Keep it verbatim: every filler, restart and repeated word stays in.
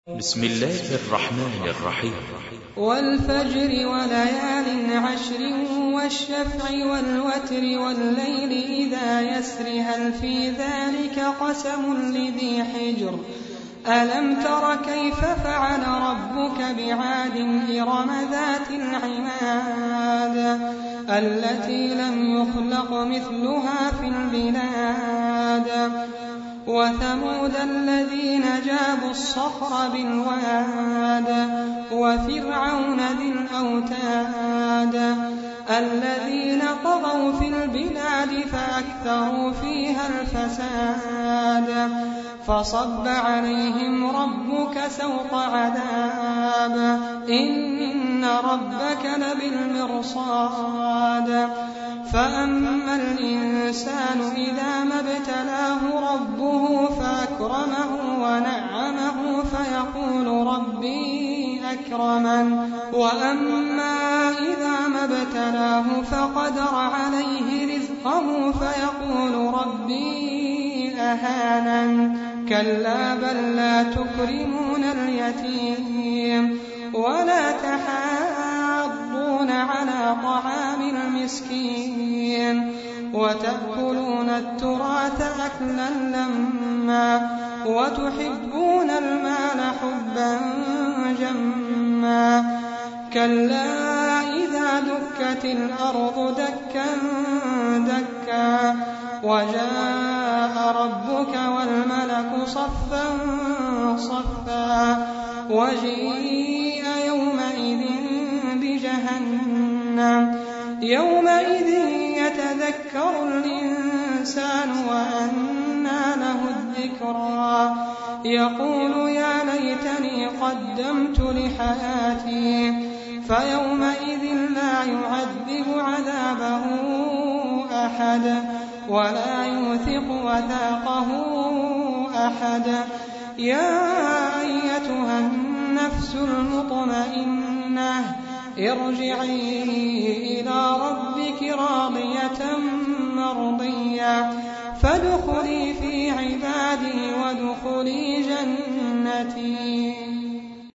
بسم الله الرحمن الرحيم. والفجر وليال عشر والشفع والوتر والليل إذا يسر هل في ذلك قسم لذي حجر ألم تر كيف فعل ربك بعاد إرم ذات العماد التي لم يخلق مثلها في البلاد وثمود الذين جابوا الصخر بالواد وفرعون ذي الأوتاد الذين طغوا في البلاد فأكثروا فيها الفساد فصب عليهم ربك سوط عذاب إن ربك لبالمرصاد فأما الإنسان إذا ما ابتلاه ربه فأكرمه ونعمه فيقول ربي أكرمن وأما إذا ما ابتلاه فقدر عليه رزقه فيقول ربي أهانن كلا بل لا تكرمون اليتيم ولا تحاضون على طعام المسكين وتأكلون التراث أكلا لما وتحبون المال حبا جما كلا إذا دكت الأرض دكا دكا وجاء ربك والملك صفا صفا وجيء يومئذ بجهنم يومئذ يتذكر الإنسان وأنى له الذكرى يقول يا ليتني قدمت لحياتي فيومئذ لا يعذب عذابه أحد ولا يوثق وثاقه أحد يا أيتها النفس المطمئنة ارجعي إلى ربك راضية مرضية فادخلي في عبادي وادخلي جنتي.